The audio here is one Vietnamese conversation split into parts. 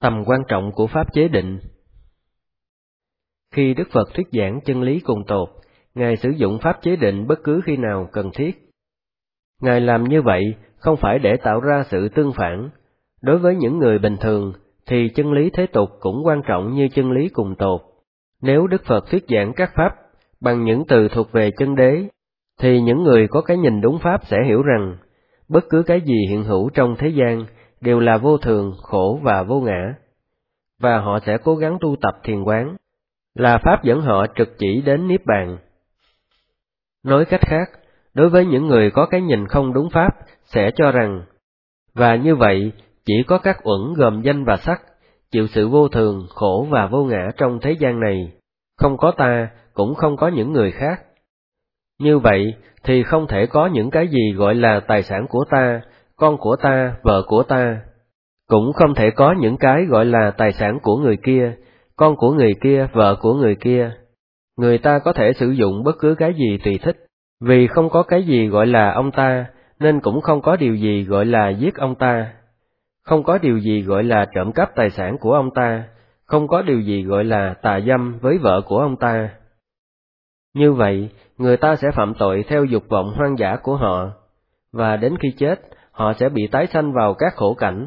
Tầm quan trọng của pháp chế định. Khi Đức Phật thuyết giảng chân lý cùng tột, Ngài sử dụng pháp chế định bất cứ khi nào cần thiết. Ngài làm như vậy không phải để tạo ra sự tương phản. Đối với những người bình thường, thì chân lý thế tục cũng quan trọng như chân lý cùng tột. Nếu Đức Phật thuyết giảng các pháp bằng những từ thuộc về chân đế, thì những người có cái nhìn đúng pháp sẽ hiểu rằng, bất cứ cái gì hiện hữu trong thế gian đều là vô thường, khổ và vô ngã. Và họ sẽ cố gắng tu tập thiền quán, là pháp dẫn họ trực chỉ đến Niết Bàn. Nói cách khác, đối với những người có cái nhìn không đúng pháp, sẽ cho rằng, và như vậy, chỉ có các uẩn gồm danh và sắc, chịu sự vô thường, khổ và vô ngã trong thế gian này, không có ta, cũng không có những người khác. Như vậy, thì không thể có những cái gì gọi là tài sản của ta, con của ta, vợ của ta. Cũng không thể có những cái gọi là tài sản của người kia, con của người kia, vợ của người kia. Người ta có thể sử dụng bất cứ cái gì tùy thích, vì không có cái gì gọi là ông ta, nên cũng không có điều gì gọi là giết ông ta. Không có điều gì gọi là trộm cắp tài sản của ông ta, không có điều gì gọi là tà dâm với vợ của ông ta. Như vậy, người ta sẽ phạm tội theo dục vọng hoang dã của họ, và đến khi chết, họ sẽ bị tái sanh vào các khổ cảnh.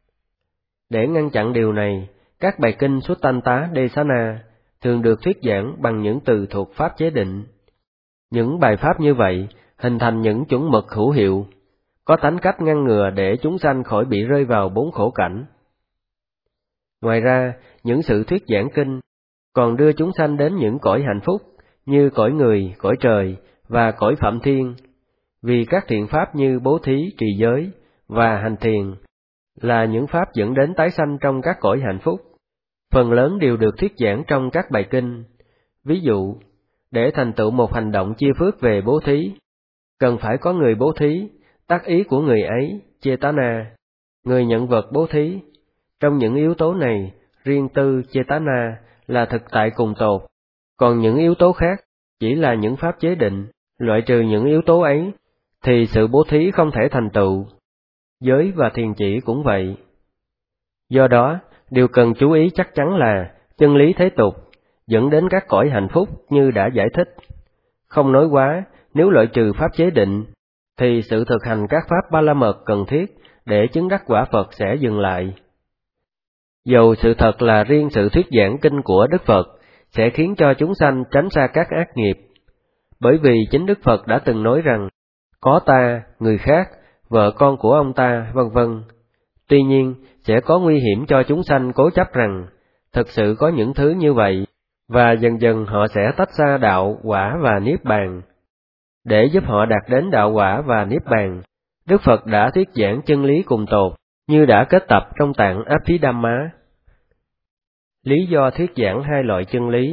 Để ngăn chặn điều này, các bài kinh Suttanta Desana thường được thuyết giảng bằng những từ thuộc pháp chế định. Những bài pháp như vậy hình thành những chuẩn mực hữu hiệu, có tánh cách ngăn ngừa để chúng sanh khỏi bị rơi vào bốn khổ cảnh. Ngoài ra, những sự thuyết giảng kinh còn đưa chúng sanh đến những cõi hạnh phúc như cõi người, cõi trời và cõi phạm thiên, vì các thiện pháp như bố thí, trì giới và hành thiền là những pháp dẫn đến tái sanh trong các cõi hạnh phúc. Phần lớn đều được thuyết giảng trong các bài kinh. Ví dụ, để thành tựu một hành động chia phước về bố thí, cần phải có người bố thí, tác ý của người ấy, Chetana, người nhận vật bố thí. Trong những yếu tố này, riêng tư Chetana là thực tại cùng tột, còn những yếu tố khác chỉ là những pháp chế định, loại trừ những yếu tố ấy, thì sự bố thí không thể thành tựu. Giới và thiền chỉ cũng vậy. Do đó, điều cần chú ý chắc chắn là chân lý thế tục dẫn đến các cõi hạnh phúc như đã giải thích. Không nói quá, nếu loại trừ pháp chế định, thì sự thực hành các pháp ba la mật cần thiết để chứng đắc quả Phật sẽ dừng lại. Dầu sự thật là riêng sự thuyết giảng kinh của Đức Phật sẽ khiến cho chúng sanh tránh xa các ác nghiệp, bởi vì chính Đức Phật đã từng nói rằng, có ta, người khác, vợ con của ông ta, vân vân. Tuy nhiên, sẽ có nguy hiểm cho chúng sanh cố chấp rằng, thực sự có những thứ như vậy, và dần dần họ sẽ tách xa đạo, quả và niết bàn. Để giúp họ đạt đến đạo quả và niết bàn, Đức Phật đã thuyết giảng chân lý cùng tột, như đã kết tập trong tạng Abhidhamma. Lý do thuyết giảng hai loại chân lý.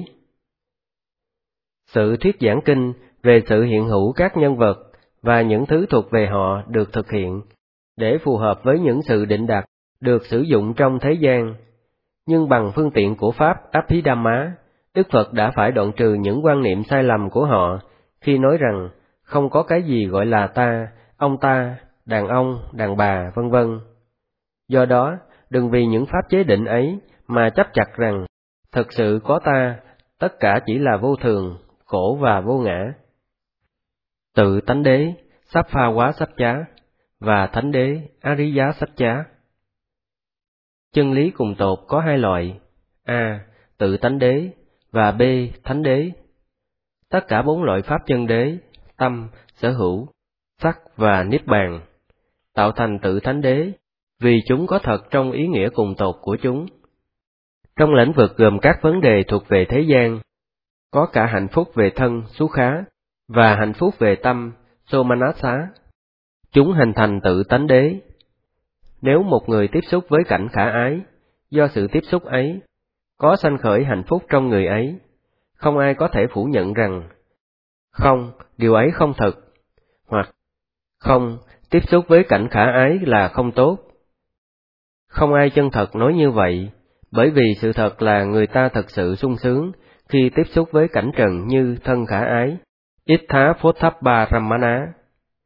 Sự thuyết giảng kinh về sự hiện hữu các nhân vật và những thứ thuộc về họ được thực hiện để phù hợp với những sự định đặt được sử dụng trong thế gian. Nhưng bằng phương tiện của pháp Abhidhamma, Đức Phật đã phải đoạn trừ những quan niệm sai lầm của họ khi nói rằng không có cái gì gọi là ta, ông ta, đàn ông, đàn bà, vân vân. Do đó, đừng vì những pháp chế định ấy mà chấp chặt rằng thực sự có ta, tất cả chỉ là vô thường, khổ và vô ngã. Tự tánh đế Sappha Saccá và thánh đế Ariya Saccá. Chân lý cùng tột có hai loại: A. Tự tánh đế và B. Thánh đế. Tất cả bốn loại pháp chân đế, tâm, sở hữu, sắc và niết bàn, tạo thành tự thánh đế, vì chúng có thật trong ý nghĩa cùng tột của chúng. Trong lĩnh vực gồm các vấn đề thuộc về thế gian, có cả hạnh phúc về thân, Sukha, và hạnh phúc về tâm, Somanassa. Chúng hình thành tự tánh đế. Nếu một người tiếp xúc với cảnh khả ái, do sự tiếp xúc ấy, có sanh khởi hạnh phúc trong người ấy, không ai có thể phủ nhận rằng, không, điều ấy không thật, hoặc không, tiếp xúc với cảnh khả ái là không tốt. Không ai chân thật nói như vậy, bởi vì sự thật là người ta thật sự sung sướng khi tiếp xúc với cảnh trần như thân khả ái, Ittha Phothappa Ramana.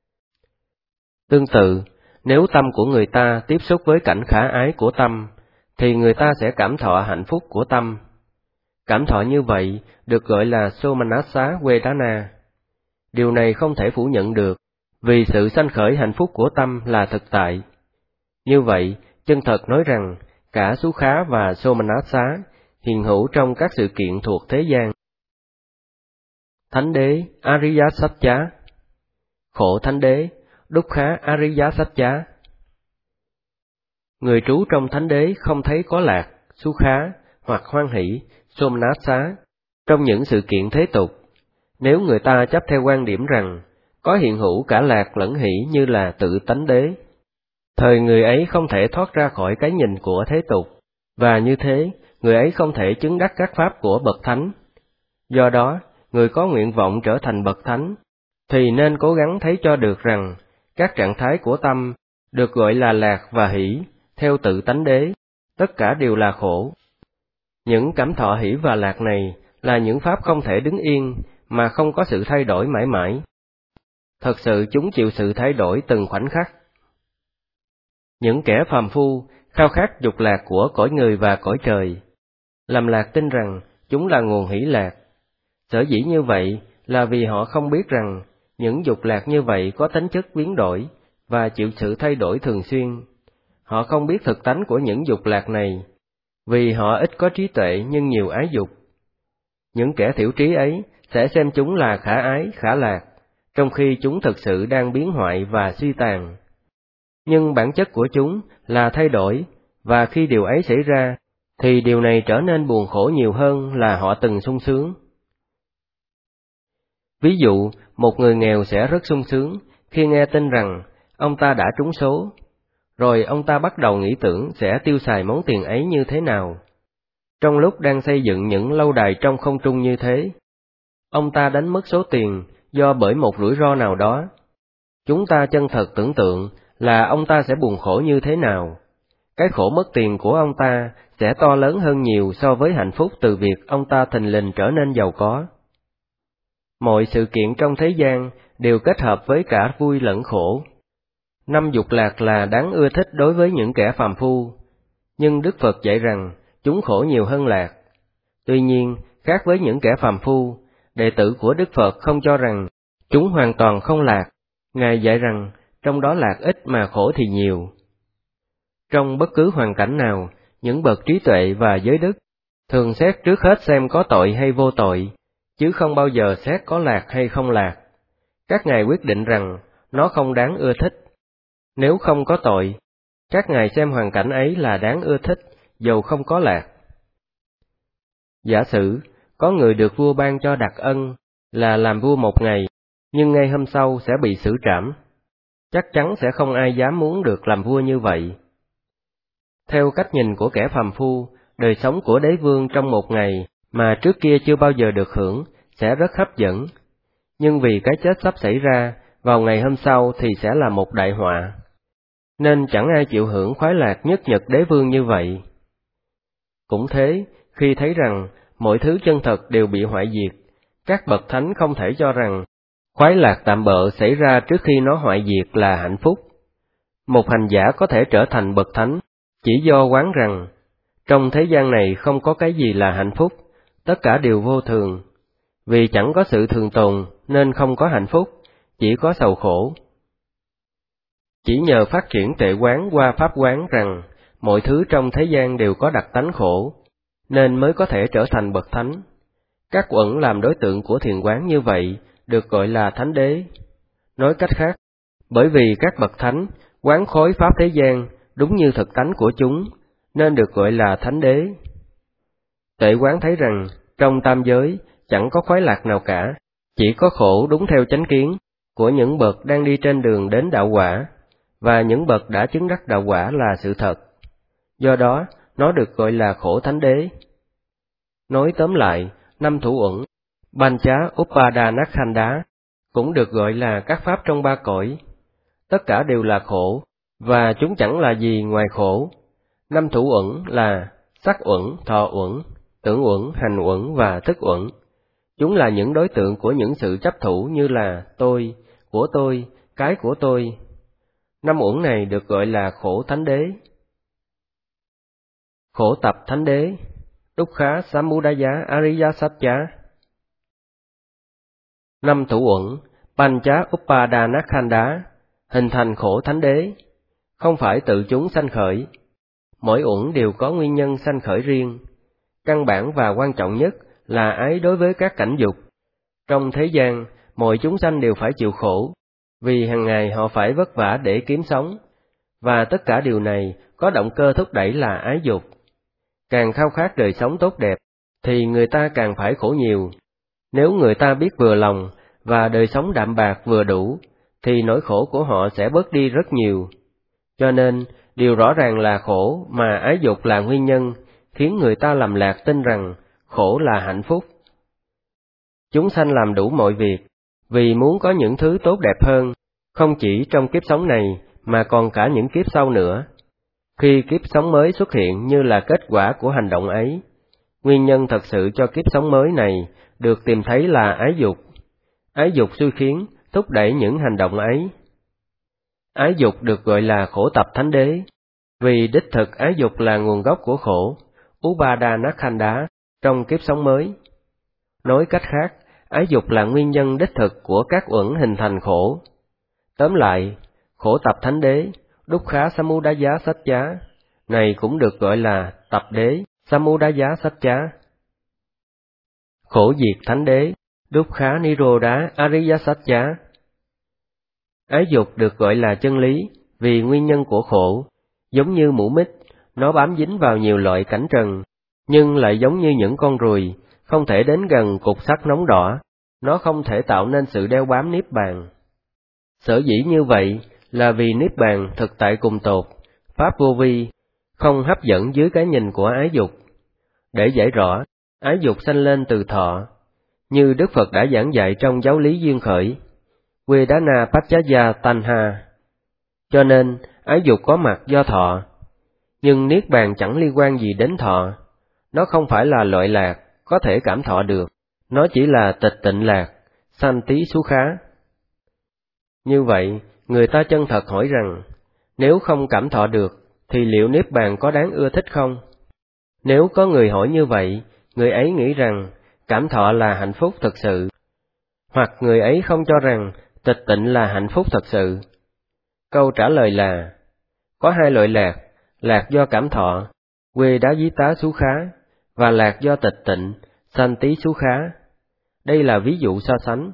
Tương tự, nếu tâm của người ta tiếp xúc với cảnh khả ái của tâm, thì người ta sẽ cảm thọ hạnh phúc của tâm. Cảm thọ như vậy được gọi là Somanassa Vedana. Điều này không thể phủ nhận được, vì sự sanh khởi hạnh phúc của tâm là thực tại. Như vậy, chân thật nói rằng, cả Sukha và Somanassa hiện hữu trong các sự kiện thuộc thế gian. Thánh đế Ariyasatcha, khổ thánh đế Dukkha Ariyasatcha. Người trú trong thánh đế không thấy có lạc, Sukha hoặc hoan hỷ, Somanassa trong những sự kiện thế tục. Nếu người ta chấp theo quan điểm rằng có hiện hữu cả lạc lẫn hỷ như là tự tánh đế, thời người ấy không thể thoát ra khỏi cái nhìn của thế tục, và như thế, người ấy không thể chứng đắc các pháp của bậc thánh. Do đó, người có nguyện vọng trở thành bậc thánh, thì nên cố gắng thấy cho được rằng, các trạng thái của tâm, được gọi là lạc và hỷ, theo tự tánh đế, tất cả đều là khổ. Những cảm thọ hỷ và lạc này là những pháp không thể đứng yên, mà không có sự thay đổi mãi mãi. Thật sự chúng chịu sự thay đổi từng khoảnh khắc. Những kẻ phàm phu khao khát dục lạc của cõi người và cõi trời, lầm lạc tin rằng chúng là nguồn hỷ lạc. Sở dĩ như vậy là vì họ không biết rằng những dục lạc như vậy có tính chất biến đổi và chịu sự thay đổi thường xuyên. Họ không biết thực tánh của những dục lạc này, vì họ ít có trí tuệ nhưng nhiều ái dục. Những kẻ thiểu trí ấy sẽ xem chúng là khả ái, khả lạc, trong khi chúng thực sự đang biến hoại và suy tàn. Nhưng bản chất của chúng là thay đổi, và khi điều ấy xảy ra, thì điều này trở nên buồn khổ nhiều hơn là họ từng sung sướng. Ví dụ, một người nghèo sẽ rất sung sướng khi nghe tin rằng ông ta đã trúng số, rồi ông ta bắt đầu nghĩ tưởng sẽ tiêu xài món tiền ấy như thế nào. Trong lúc đang xây dựng những lâu đài trong không trung như thế, ông ta đánh mất số tiền do bởi một rủi ro nào đó. Chúng ta chân thật tưởng tượng là ông ta sẽ buồn khổ như thế nào. Cái khổ mất tiền của ông ta sẽ to lớn hơn nhiều so với hạnh phúc từ việc ông ta thình lình trở nên giàu có. Mọi sự kiện trong thế gian đều kết hợp với cả vui lẫn khổ. 5 dục lạc là đáng ưa thích đối với những kẻ phàm phu, nhưng Đức Phật dạy rằng chúng khổ nhiều hơn lạc. Tuy nhiên, khác với những kẻ phàm phu, đệ tử của Đức Phật không cho rằng chúng hoàn toàn không lạc. Ngài dạy rằng trong đó lạc ít mà khổ thì nhiều. Trong bất cứ hoàn cảnh nào, những bậc trí tuệ và giới đức thường xét trước hết xem có tội hay vô tội, chứ không bao giờ xét có lạc hay không lạc. Các ngài quyết định rằng nó không đáng ưa thích. Nếu không có tội, các ngài xem hoàn cảnh ấy là đáng ưa thích, dầu không có lạc. Giả sử, có người được vua ban cho đặc ân là làm vua một ngày, nhưng ngay hôm sau sẽ bị xử trảm. Chắc chắn sẽ không ai dám muốn được làm vua như vậy. Theo cách nhìn của kẻ phàm phu, đời sống của đế vương trong một ngày mà trước kia chưa bao giờ được hưởng sẽ rất hấp dẫn. Nhưng vì cái chết sắp xảy ra, vào ngày hôm sau thì sẽ là một đại họa. Nên chẳng ai chịu hưởng khoái lạc nhất nhật đế vương như vậy. Cũng thế, khi thấy rằng mọi thứ chân thật đều bị hoại diệt, các bậc thánh không thể cho rằng khoái lạc tạm bợ xảy ra trước khi nó hoại diệt là hạnh phúc. Một hành giả có thể trở thành bậc thánh chỉ do quán rằng trong thế gian này không có cái gì là hạnh phúc, tất cả đều vô thường. Vì chẳng có sự thường tồn nên không có hạnh phúc, chỉ có sầu khổ. Chỉ nhờ phát triển tuệ quán qua pháp quán rằng mọi thứ trong thế gian đều có đặc tánh khổ, nên mới có thể trở thành bậc thánh. Các uẩn làm đối tượng của thiền quán như vậy được gọi là thánh đế. Nói cách khác, bởi vì các bậc thánh quán khối pháp thế gian đúng như thực tánh của chúng, nên được gọi là thánh đế. Tuệ quán thấy rằng trong tam giới chẳng có khoái lạc nào cả, chỉ có khổ đúng theo chánh kiến của những bậc đang đi trên đường đến đạo quả, và những bậc đã chứng đắc đạo quả là sự thật. Do đó, nó được gọi là khổ thánh đế. Nói tóm lại, 5 thủ uẩn, Pancha Upadanakhanda, cũng được gọi là các pháp trong ba cõi. Tất cả đều là khổ, và chúng chẳng là gì ngoài khổ. 5 thủ uẩn là sắc uẩn, thọ uẩn, tưởng uẩn, hành uẩn và thức uẩn. Chúng là những đối tượng của những sự chấp thủ như là tôi, của tôi, cái của tôi. 5 uẩn này được gọi là khổ thánh đế. Khổ tập thánh đế, Dukkha Samudaya Ariya Satya. 5 thủ uẩn, Pancha Upadanakhanda, hình thành khổ thánh đế, không phải tự chúng sanh khởi. Mỗi uẩn đều có nguyên nhân sanh khởi riêng. Căn bản và quan trọng nhất là ái đối với các cảnh dục. Trong thế gian, mọi chúng sanh đều phải chịu khổ, vì hàng ngày họ phải vất vả để kiếm sống, và tất cả điều này có động cơ thúc đẩy là ái dục. Càng khao khát đời sống tốt đẹp, thì người ta càng phải khổ nhiều. Nếu người ta biết vừa lòng, và đời sống đạm bạc vừa đủ, thì nỗi khổ của họ sẽ bớt đi rất nhiều. Cho nên, điều rõ ràng là khổ mà ái dục là nguyên nhân, khiến người ta lầm lạc tin rằng khổ là hạnh phúc. Chúng sanh làm đủ mọi việc, vì muốn có những thứ tốt đẹp hơn, không chỉ trong kiếp sống này, mà còn cả những kiếp sau nữa. Khi kiếp sống mới xuất hiện như là kết quả của hành động ấy, nguyên nhân thật sự cho kiếp sống mới này được tìm thấy là ái dục. Ái dục xui khiến, thúc đẩy những hành động ấy. Ái dục được gọi là khổ tập thánh đế, vì đích thực ái dục là nguồn gốc của khổ, Upadanakhanda, trong kiếp sống mới. Nói cách khác, ái dục là nguyên nhân đích thực của các uẩn hình thành khổ. Tóm lại, khổ tập thánh đế, Dukkha Samudaya Satya, này cũng được gọi là tập đế, Samudaya Satya. Khổ diệt thánh đế, Dukkha Nirodha Ariya Satya. Ái dục được gọi là chân lý, vì nguyên nhân của khổ, giống như mũ mít, nó bám dính vào nhiều loại cảnh trần, nhưng lại giống như những con ruồi, không thể đến gần cục sắt nóng đỏ, nó không thể tạo nên sự đeo bám niết bàn. Sở dĩ như vậy là vì niết bàn thực tại cùng tột, pháp vô vi, không hấp dẫn dưới cái nhìn của ái dục. Để giải rõ, ái dục sanh lên từ thọ, như Đức Phật đã giảng dạy trong giáo lý duyên khởi, Vedana Paccaya Tanha. Cho nên, ái dục có mặt do thọ, nhưng niết bàn chẳng liên quan gì đến thọ. Nó không phải là loại lạc, có thể cảm thọ được, nó chỉ là tịch tịnh lạc, sanh tí xú khá. Như vậy, người ta chân thật hỏi rằng, nếu không cảm thọ được, thì liệu niết bàn có đáng ưa thích không? Nếu có người hỏi như vậy, người ấy nghĩ rằng cảm thọ là hạnh phúc thật sự, hoặc người ấy không cho rằng tịch tịnh là hạnh phúc thật sự. Câu trả lời là, có hai loại lạc, lạc do cảm thọ, quê đá dí tá xú khá, và lạc do tịch tịnh, sanh tí xú khá. Đây là ví dụ so sánh.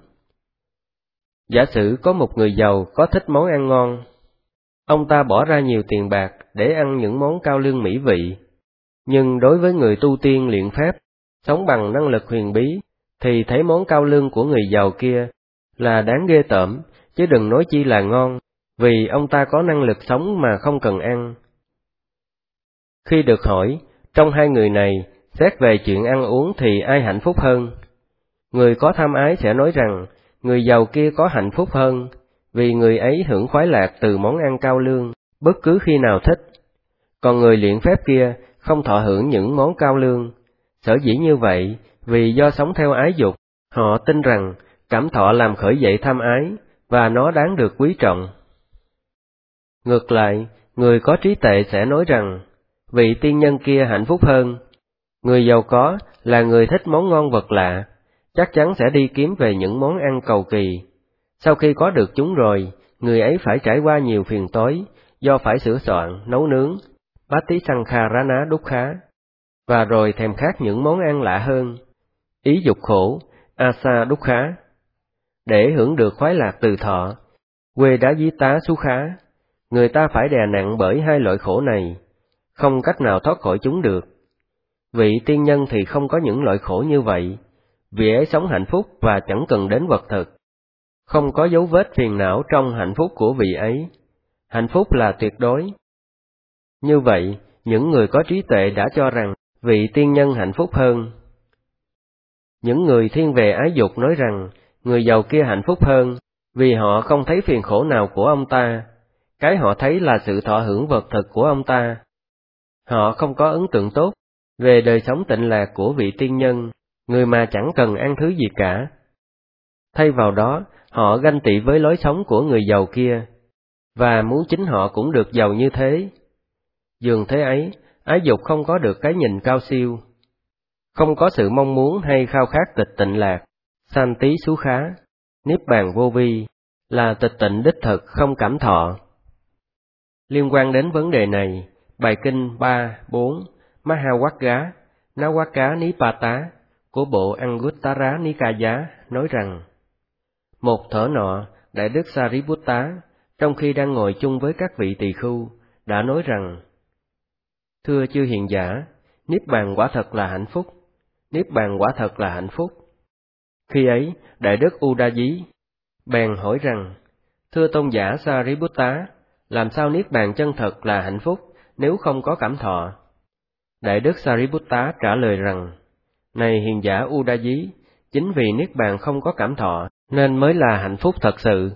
Giả sử có một người giàu có thích món ăn ngon. Ông ta bỏ ra nhiều tiền bạc để ăn những món cao lương mỹ vị. Nhưng đối với người tu tiên luyện phép, sống bằng năng lực huyền bí, thì thấy món cao lương của người giàu kia là đáng ghê tởm, chứ đừng nói chi là ngon, vì ông ta có năng lực sống mà không cần ăn. Khi được hỏi, trong hai người này, xét về chuyện ăn uống thì ai hạnh phúc hơn? Người có tham ái sẽ nói rằng, người giàu kia có hạnh phúc hơn, vì người ấy hưởng khoái lạc từ món ăn cao lương, bất cứ khi nào thích. Còn người luyện phép kia không thọ hưởng những món cao lương. Sở dĩ như vậy, vì do sống theo ái dục, họ tin rằng cảm thọ làm khởi dậy tham ái, và nó đáng được quý trọng. Ngược lại, người có trí tuệ sẽ nói rằng, vị tiên nhân kia hạnh phúc hơn. Người giàu có là người thích món ngon vật lạ, chắc chắn sẽ đi kiếm về những món ăn cầu kỳ. Sau khi có được chúng rồi, người ấy phải trải qua nhiều phiền toái, do phải sửa soạn, nấu nướng, Patisankharana Dukkha, và rồi thèm khát những món ăn lạ hơn, ý dục khổ, Asa Dukkha. Để hưởng được khoái lạc từ thọ, quê đá dí tá xú khá, người ta phải đè nặng bởi hai loại khổ này, không cách nào thoát khỏi chúng được. Vị tiên nhân thì không có những loại khổ như vậy, vị ấy sống hạnh phúc và chẳng cần đến vật thực. Không có dấu vết phiền não trong hạnh phúc của vị ấy. Hạnh phúc là tuyệt đối. Như vậy, những người có trí tuệ đã cho rằng vị tiên nhân hạnh phúc hơn. Những người thiên về ái dục nói rằng người giàu kia hạnh phúc hơn, vì họ không thấy phiền khổ nào của ông ta. Cái họ thấy là sự thọ hưởng vật thực của ông ta. Họ không có ấn tượng tốt về đời sống tịnh lạc của vị tiên nhân, người mà chẳng cần ăn thứ gì cả. Thay vào đó, họ ganh tị với lối sống của người giàu kia, và muốn chính họ cũng được giàu như thế. Dường thế ấy, ái dục không có được cái nhìn cao siêu, không có sự mong muốn hay khao khát tịch tịnh lạc, Santi xú khá, niết bàn vô vi, là tịch tịnh đích thực không cảm thọ. Liên quan đến vấn đề này, bài kinh 3, 4, Mahawagga, Nawaka Nipata của bộ Anguttara Nikaya nói rằng, một thở nọ, Đại đức Sariputta, trong khi đang ngồi chung với các vị tỳ khưu, đã nói rằng, thưa chư hiền giả, niết bàn quả thật là hạnh phúc, niết bàn quả thật là hạnh phúc. Khi ấy, Đại đức Udayi bèn hỏi rằng, thưa tôn giả Sariputta, làm sao niết bàn chân thật là hạnh phúc nếu không có cảm thọ? Đại đức Sariputta trả lời rằng, này hiền giả Udayi, chính vì niết bàn không có cảm thọ nên mới là hạnh phúc thật sự.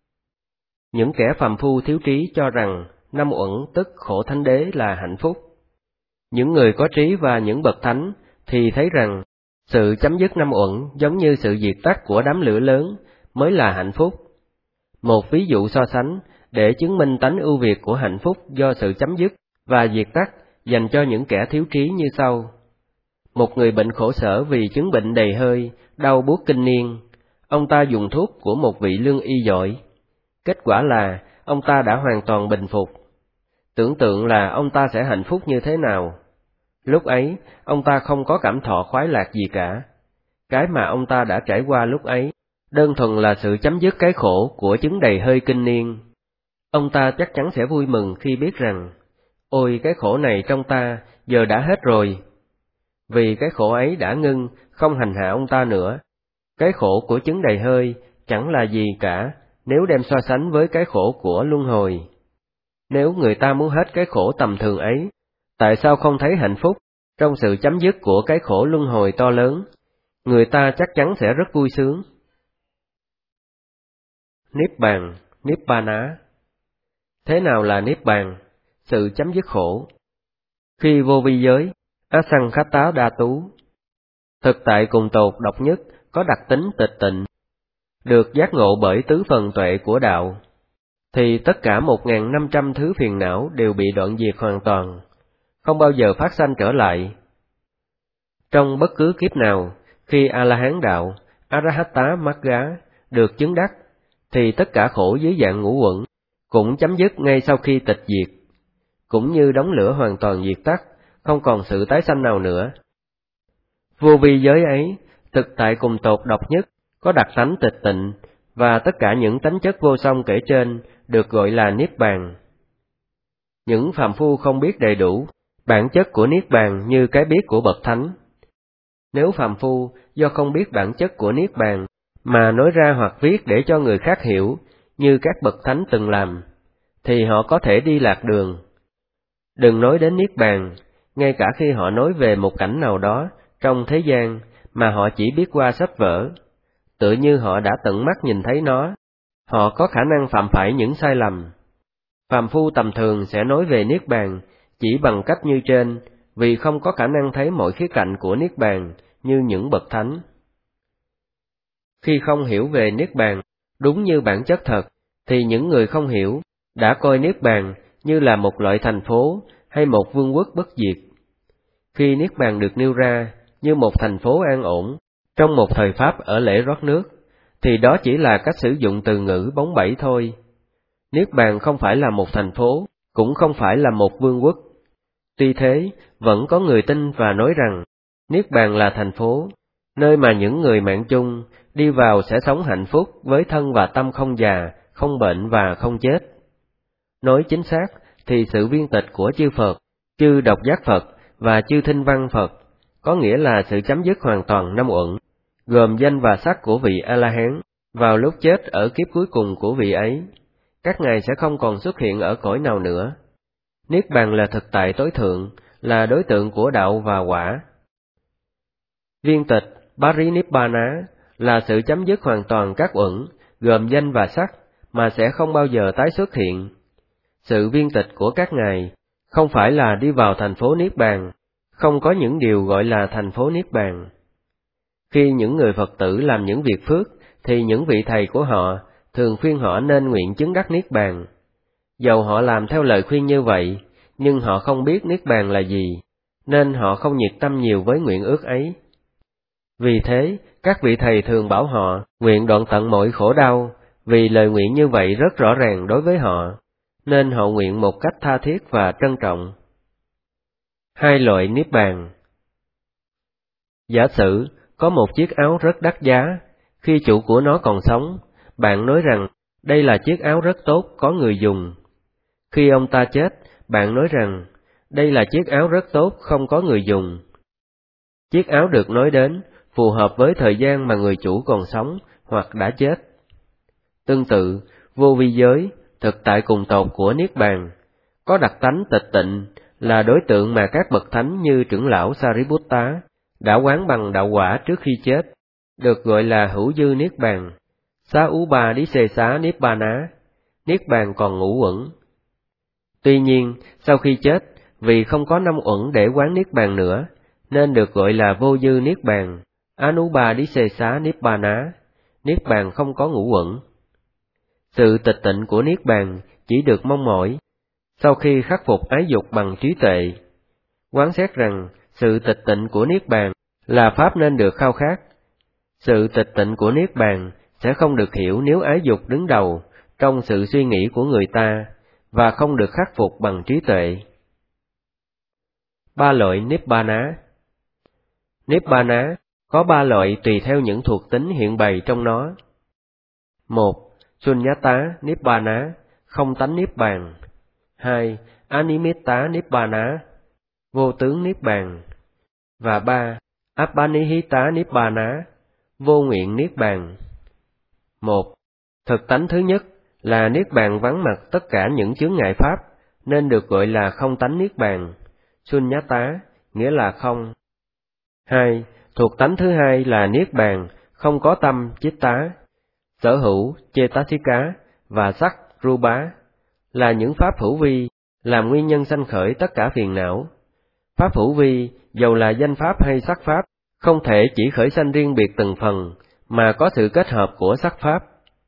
Những kẻ phàm phu thiếu trí cho rằng năm uẩn tức khổ thánh đế là hạnh phúc. Những người có trí và những bậc thánh thì thấy rằng sự chấm dứt năm uẩn giống như sự diệt tắt của đám lửa lớn mới là hạnh phúc. Một ví dụ so sánh để chứng minh tánh ưu việt của hạnh phúc do sự chấm dứt và diệt tắt dành cho những kẻ thiếu trí như sau. Một người bệnh khổ sở vì chứng bệnh đầy hơi, đau buốt kinh niên, ông ta dùng thuốc của một vị lương y giỏi. Kết quả là ông ta đã hoàn toàn bình phục. Tưởng tượng là ông ta sẽ hạnh phúc như thế nào. Lúc ấy, ông ta không có cảm thọ khoái lạc gì cả. Cái mà ông ta đã trải qua lúc ấy, đơn thuần là sự chấm dứt cái khổ của chứng đầy hơi kinh niên. Ông ta chắc chắn sẽ vui mừng khi biết rằng, ôi cái khổ này trong ta giờ đã hết rồi. Vì cái khổ ấy đã ngưng, không hành hạ ông ta nữa. Cái khổ của chứng đầy hơi chẳng là gì cả nếu đem so sánh với cái khổ của luân hồi. Nếu người ta muốn hết cái khổ tầm thường ấy, tại sao không thấy hạnh phúc trong sự chấm dứt của cái khổ luân hồi to lớn? Người ta chắc chắn sẽ rất vui sướng. Niết bàn, Nibbana. Thế nào là Niết bàn? Sự chấm dứt khổ. Khi vô vi giới, Asankhatta Đa Tú, thực tại cùng tột độc nhất, có đặc tính tịch tịnh, được giác ngộ bởi tứ phần tuệ của đạo, thì tất cả 1.500 thứ phiền não đều bị đoạn diệt hoàn toàn, không bao giờ phát sanh trở lại. Trong bất cứ kiếp nào, khi A-la-hán đạo, Arahatta Magga, được chứng đắc, thì tất cả khổ dưới dạng ngũ uẩn cũng chấm dứt ngay sau khi tịch diệt, cũng như đống lửa hoàn toàn diệt tắt, không còn sự tái sanh nào nữa. Vô vi giới ấy, thực tại cùng tột độc nhất, có đặc tánh tịch tịnh, và tất cả những tánh chất vô song kể trên được gọi là Niết Bàn. Những phàm phu không biết đầy đủ bản chất của Niết Bàn như cái biết của bậc thánh. Nếu phàm phu do không biết bản chất của Niết Bàn mà nói ra hoặc viết để cho người khác hiểu, như các bậc thánh từng làm, thì họ có thể đi lạc đường. Đừng nói đến Niết Bàn, ngay cả khi họ nói về một cảnh nào đó trong thế gian mà họ chỉ biết qua sách vở, tựa như họ đã tận mắt nhìn thấy nó, họ có khả năng phạm phải những sai lầm. Phàm phu tầm thường sẽ nói về Niết Bàn chỉ bằng cách như trên, vì không có khả năng thấy mọi khía cạnh của Niết Bàn như những bậc thánh. Khi không hiểu về Niết Bàn đúng như bản chất thật, thì những người không hiểu đã coi Niết Bàn như là một loại thành phố hay một vương quốc bất diệt. Khi Niết Bàn được nêu ra như một thành phố an ổn trong một thời Pháp ở lễ rót nước, thì đó chỉ là cách sử dụng từ ngữ bóng bẩy thôi. Niết Bàn không phải là một thành phố, cũng không phải là một vương quốc. Tuy thế, vẫn có người tin và nói rằng Niết Bàn là thành phố, nơi mà những người mạng chung đi vào sẽ sống hạnh phúc với thân và tâm không già, không bệnh và không chết. Nói chính xác thì sự viên tịch của chư Phật, chư Độc Giác Phật và chư Thinh Văn Phật có nghĩa là sự chấm dứt hoàn toàn năm uẩn, gồm danh và sắc của vị A-la-hán, vào lúc chết ở kiếp cuối cùng của vị ấy. Các ngài sẽ không còn xuất hiện ở cõi nào nữa. Niết Bàn là thực tại tối thượng, là đối tượng của đạo và quả. Viên tịch Parinibbana là sự chấm dứt hoàn toàn các uẩn, gồm danh và sắc, mà sẽ không bao giờ tái xuất hiện. Sự viên tịch của các ngài không phải là đi vào thành phố Niết Bàn, không có những điều gọi là thành phố Niết Bàn. Khi những người Phật tử làm những việc phước, thì những vị thầy của họ thường khuyên họ nên nguyện chứng đắc Niết Bàn. Dầu họ làm theo lời khuyên như vậy, nhưng họ không biết Niết Bàn là gì, nên họ không nhiệt tâm nhiều với nguyện ước ấy. Vì thế, các vị thầy thường bảo họ nguyện đoạn tận mọi khổ đau, vì lời nguyện như vậy rất rõ ràng đối với họ, nên họ nguyện một cách tha thiết và trân trọng. Hai loại Niết Bàn. Giả sử, có một chiếc áo rất đắt giá, khi chủ của nó còn sống, bạn nói rằng, đây là chiếc áo rất tốt, có người dùng. Khi ông ta chết, bạn nói rằng, đây là chiếc áo rất tốt, không có người dùng. Chiếc áo được nói đến, phù hợp với thời gian mà người chủ còn sống, hoặc đã chết. Tương tự, vô vi giới, thực tại cùng tột của Niết Bàn, có đặc tánh tịch tịnh, là đối tượng mà các bậc thánh như trưởng lão Sariputta đã quán bằng đạo quả trước khi chết, được gọi là hữu dư Niết Bàn, Xá Ú Ba Đí Xê Xá Niết Ba Ná, Niết Bàn còn ngũ uẩn. Tuy nhiên, sau khi chết, vì không có năm uẩn để quán Niết Bàn nữa, nên được gọi là vô dư Niết Bàn, Anuba Đí Xê Xá Niết Ba Ná, Niết Bàn không có ngũ uẩn. Sự tịch tịnh của Niết Bàn chỉ được mong mỏi sau khi khắc phục ái dục bằng trí tuệ. Quán xét rằng sự tịch tịnh của Niết Bàn là pháp nên được khao khát. Sự tịch tịnh của Niết Bàn sẽ không được hiểu nếu ái dục đứng đầu trong sự suy nghĩ của người ta và không được khắc phục bằng trí tuệ. Ba loại Niết Ba Ná. Niết Ba Ná có ba loại tùy theo những thuộc tính hiện bày trong nó. 1. Sunyata Niết Ba Ná, không tánh Niết Bàn. 2. Animitta Niết Ba Ná, vô tướng Niết Bàn. Và 3. Appanihita Niết Ba Ná, vô nguyện Niết Bàn. 1. Thực tánh thứ nhất là Niết Bàn vắng mặt tất cả những chướng ngại pháp, nên được gọi là không tánh Niết Bàn, Sunyata, nghĩa là không. 2. Thuộc tánh thứ hai là Niết Bàn, không có tâm, Chitta, sở hữu, Cetasika, và sắc, Rupa, là những pháp hữu vi, làm nguyên nhân sanh khởi tất cả phiền não. Pháp hữu vi, dầu là danh pháp hay sắc pháp, không thể chỉ khởi sanh riêng biệt từng phần, mà có sự kết hợp của sắc pháp.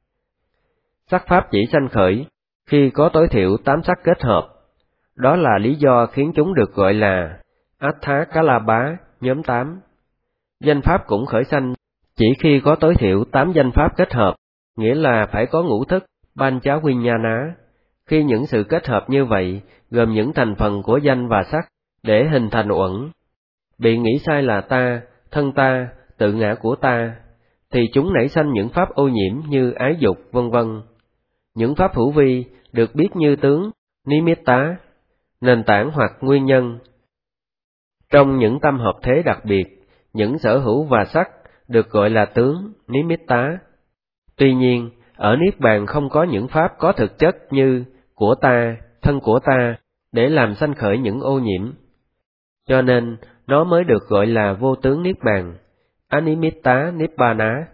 Sắc pháp chỉ sanh khởi khi có tối thiểu 8 sắc kết hợp. Đó là lý do khiến chúng được gọi là Attha Kalabha, nhóm 8. Danh pháp cũng khởi sanh chỉ khi có tối thiểu 8 danh pháp kết hợp, nghĩa là phải có ngũ thức, Pancha Viññāna. Khi những sự kết hợp như vậy, gồm những thành phần của danh và sắc, để hình thành uẩn, bị nghĩ sai là ta, thân ta, tự ngã của ta, thì chúng nảy sanh những pháp ô nhiễm như ái dục, vân vân. Những pháp hữu vi được biết như tướng, Nimitta, nền tảng hoặc nguyên nhân. Trong những tâm hợp thế đặc biệt, những sở hữu và sắc được gọi là tướng, Nimitta. Tuy nhiên, ở Niết Bàn không có những pháp có thực chất như của ta, thân của ta, để làm sanh khởi những ô nhiễm. Cho nên, nó mới được gọi là vô tướng Niết Bàn, Animitta Nibbana.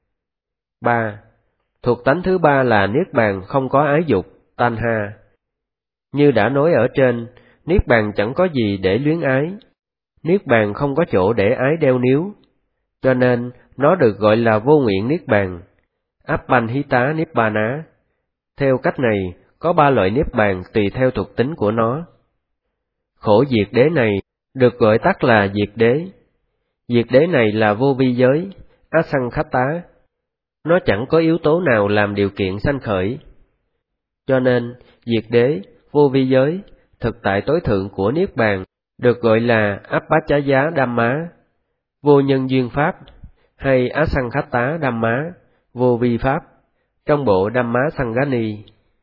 3. Thuộc tánh thứ ba là Niết Bàn không có ái dục, Tanha. Như đã nói ở trên, Niết Bàn chẳng có gì để luyến ái. Niết Bàn không có chỗ để ái đeo níu. Cho nên, nó được gọi là vô nguyện Niết Bàn, Appanhita Nibbana. Theo cách này, có ba loại Niết Bàn tùy theo thuộc tính của nó. Khổ diệt đế này được gọi tắt là diệt đế. Diệt đế này là vô vi giới, Asankhatta. Nó chẳng có yếu tố nào làm điều kiện sanh khởi. Cho nên, diệt đế, vô vi giới, thực tại tối thượng của Niết Bàn, được gọi là Appachaya Dhamma, vô nhân duyên pháp, hay Asankhatta Dhamma, vô vi pháp, trong bộ Dhamma Sangani.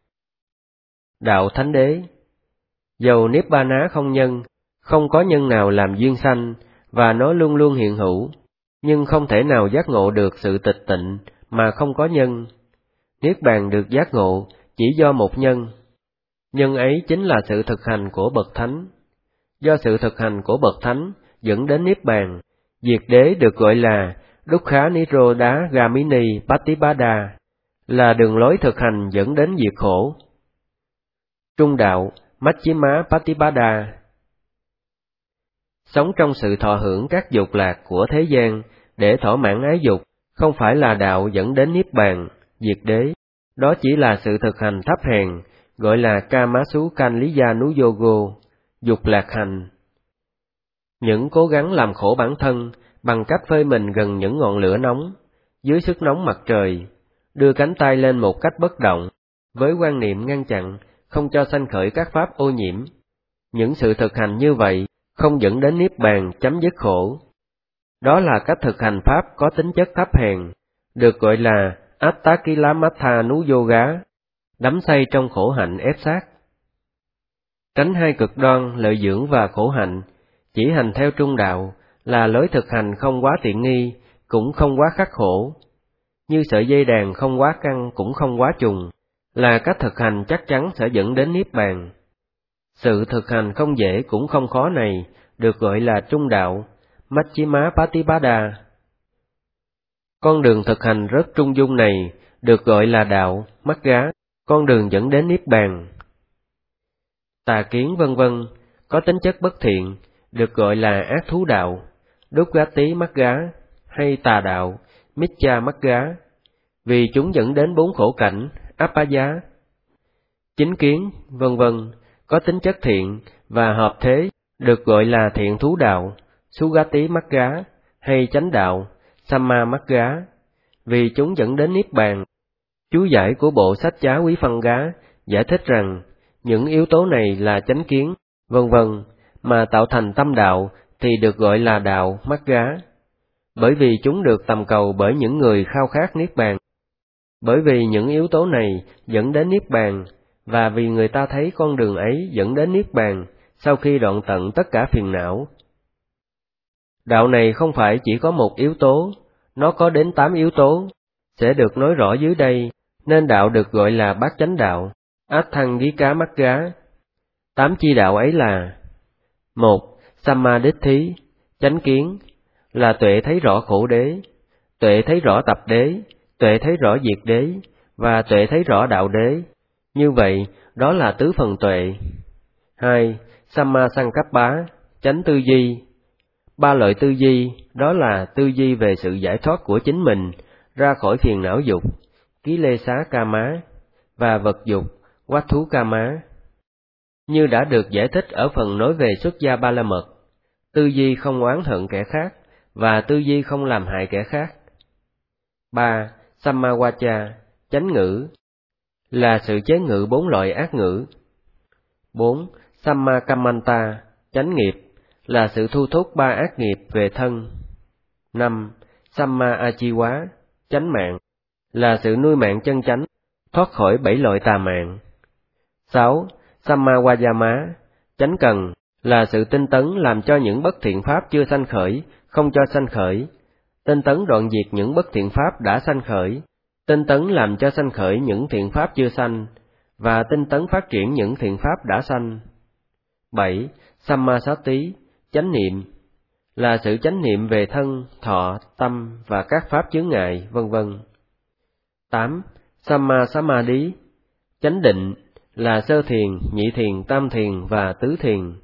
Đạo Thánh Đế. Dầu Niết Ba Ná không nhân, không có nhân nào làm duyên sanh, và nó luôn luôn hiện hữu, nhưng không thể nào giác ngộ được sự tịch tịnh mà không có nhân. Niết Bàn được giác ngộ chỉ do một nhân. Nhân ấy chính là sự thực hành của Bậc Thánh. Do sự thực hành của Bậc Thánh dẫn đến Niết Bàn, diệt đế được gọi là Dukkha Nirodha Gamini Patipada, là đường lối thực hành dẫn đến diệt khổ. Trung đạo Majjhima Patipada. Sống trong sự thọ hưởng các dục lạc của thế gian để thỏa mãn ái dục không phải là đạo dẫn đến Niết Bàn, diệt đế. Đó chỉ là sự thực hành thấp hèn, gọi là Kamasu Kanliyanuyogo, dục lạc hành. Những cố gắng làm khổ bản thân bằng cách phơi mình gần những ngọn lửa nóng, dưới sức nóng mặt trời, đưa cánh tay lên một cách bất động, với quan niệm ngăn chặn, không cho sanh khởi các pháp ô nhiễm. Những sự thực hành như vậy không dẫn đến niết bàn chấm dứt khổ. Đó là cách thực hành pháp có tính chất thấp hèn, được gọi là Attakilamatha Nuyoga, đắm say trong khổ hạnh ép sát. Tránh hai cực đoan lợi dưỡng và khổ hạnh, chỉ hành theo trung đạo là lối thực hành không quá tiện nghi, cũng không quá khắc khổ. Như sợi dây đàn không quá căng cũng không quá trùng, là cách thực hành chắc chắn sẽ dẫn đến niết bàn. Sự thực hành không dễ cũng không khó này được gọi là trung đạo, Majjhima Patipada. Con đường thực hành rất trung dung này được gọi là đạo, Magga, con đường dẫn đến niết bàn. Tà kiến vân vân có tính chất bất thiện, được gọi là ác thú đạo, Dukkati Magga, hay tà đạo, Miccha Magga, vì chúng dẫn đến 4 khổ cảnh, Appaya. Chính kiến vân vân có tính chất thiện và hợp thế, được gọi là thiện thú đạo, Sugati Magga, hay chánh đạo, Samma Magga, vì chúng dẫn đến niết bàn. Chú giải của bộ sách Chá Quý Phân Gá giải thích rằng những yếu tố này là chánh kiến, vân vân, mà tạo thành tâm đạo thì được gọi là đạo Magga, bởi vì chúng được tầm cầu bởi những người khao khát niết bàn. Bởi vì những yếu tố này dẫn đến niết bàn, và vì người ta thấy con đường ấy dẫn đến niết bàn sau khi đoạn tận tất cả phiền não. Đạo này không phải chỉ có một yếu tố, nó có đến 8 yếu tố, sẽ được nói rõ dưới đây, nên đạo được gọi là bát chánh đạo, Atthangika Magga. 8 chi đạo ấy là: 1. Sammaditthi, chánh kiến, là tuệ thấy rõ khổ đế, tuệ thấy rõ tập đế, tuệ thấy rõ diệt đế, và tuệ thấy rõ đạo đế. Như vậy, đó là tứ phần tuệ. 2. Sammasankappa, chánh tư duy. 3 loại tư duy, đó là tư duy về sự giải thoát của chính mình, ra khỏi phiền não dục, Kilesa Kama, và vật dục, Wattu Kama. Như đã được giải thích ở phần nói về xuất gia ba la mật, tư duy không oán hận kẻ khác, và tư duy không làm hại kẻ khác. 3. Sammawacha, chánh ngữ, là sự chế ngự 4 loại ác ngữ. 4. Sammakamanta, chánh nghiệp, là sự thu thúc 3 ác nghiệp về thân. 5. Samma Ajiwa, chánh mạng, là sự nuôi mạng chân chánh, thoát khỏi 7 loại tà mạng. 6. Samma Vayama, chánh cần, là sự tinh tấn làm cho những bất thiện pháp chưa sanh khởi, không cho sanh khởi, tinh tấn đoạn diệt những bất thiện pháp đã sanh khởi, tinh tấn làm cho sanh khởi những thiện pháp chưa sanh, và tinh tấn phát triển những thiện pháp đã sanh. 7. Sammasati, chánh niệm, là sự chánh niệm về thân, thọ, tâm và các pháp chướng ngại, vân vân. 8. Samma Samadhi, chánh định, là sơ thiền, nhị thiền, tam thiền và tứ thiền.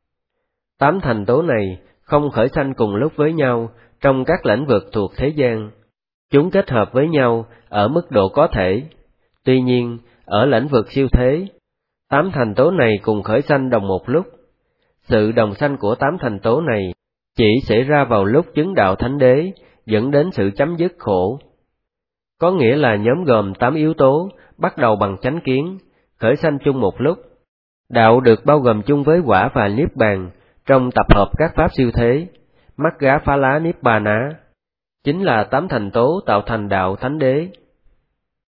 8 thành tố này không khởi sanh cùng lúc với nhau trong các lĩnh vực thuộc thế gian. Chúng kết hợp với nhau ở mức độ có thể. Tuy nhiên, ở lĩnh vực siêu thế, 8 thành tố này cùng khởi sanh đồng một lúc. Sự đồng sanh của 8 thành tố này chỉ xảy ra vào lúc chứng đạo thánh đế, dẫn đến sự chấm dứt khổ. Có nghĩa là nhóm gồm 8 yếu tố, bắt đầu bằng chánh kiến, khởi sanh chung một lúc. Đạo được bao gồm chung với quả và niết bàn trong tập hợp các pháp siêu thế, Magga Phala Nibbana, chính là 8 thành tố tạo thành đạo thánh đế.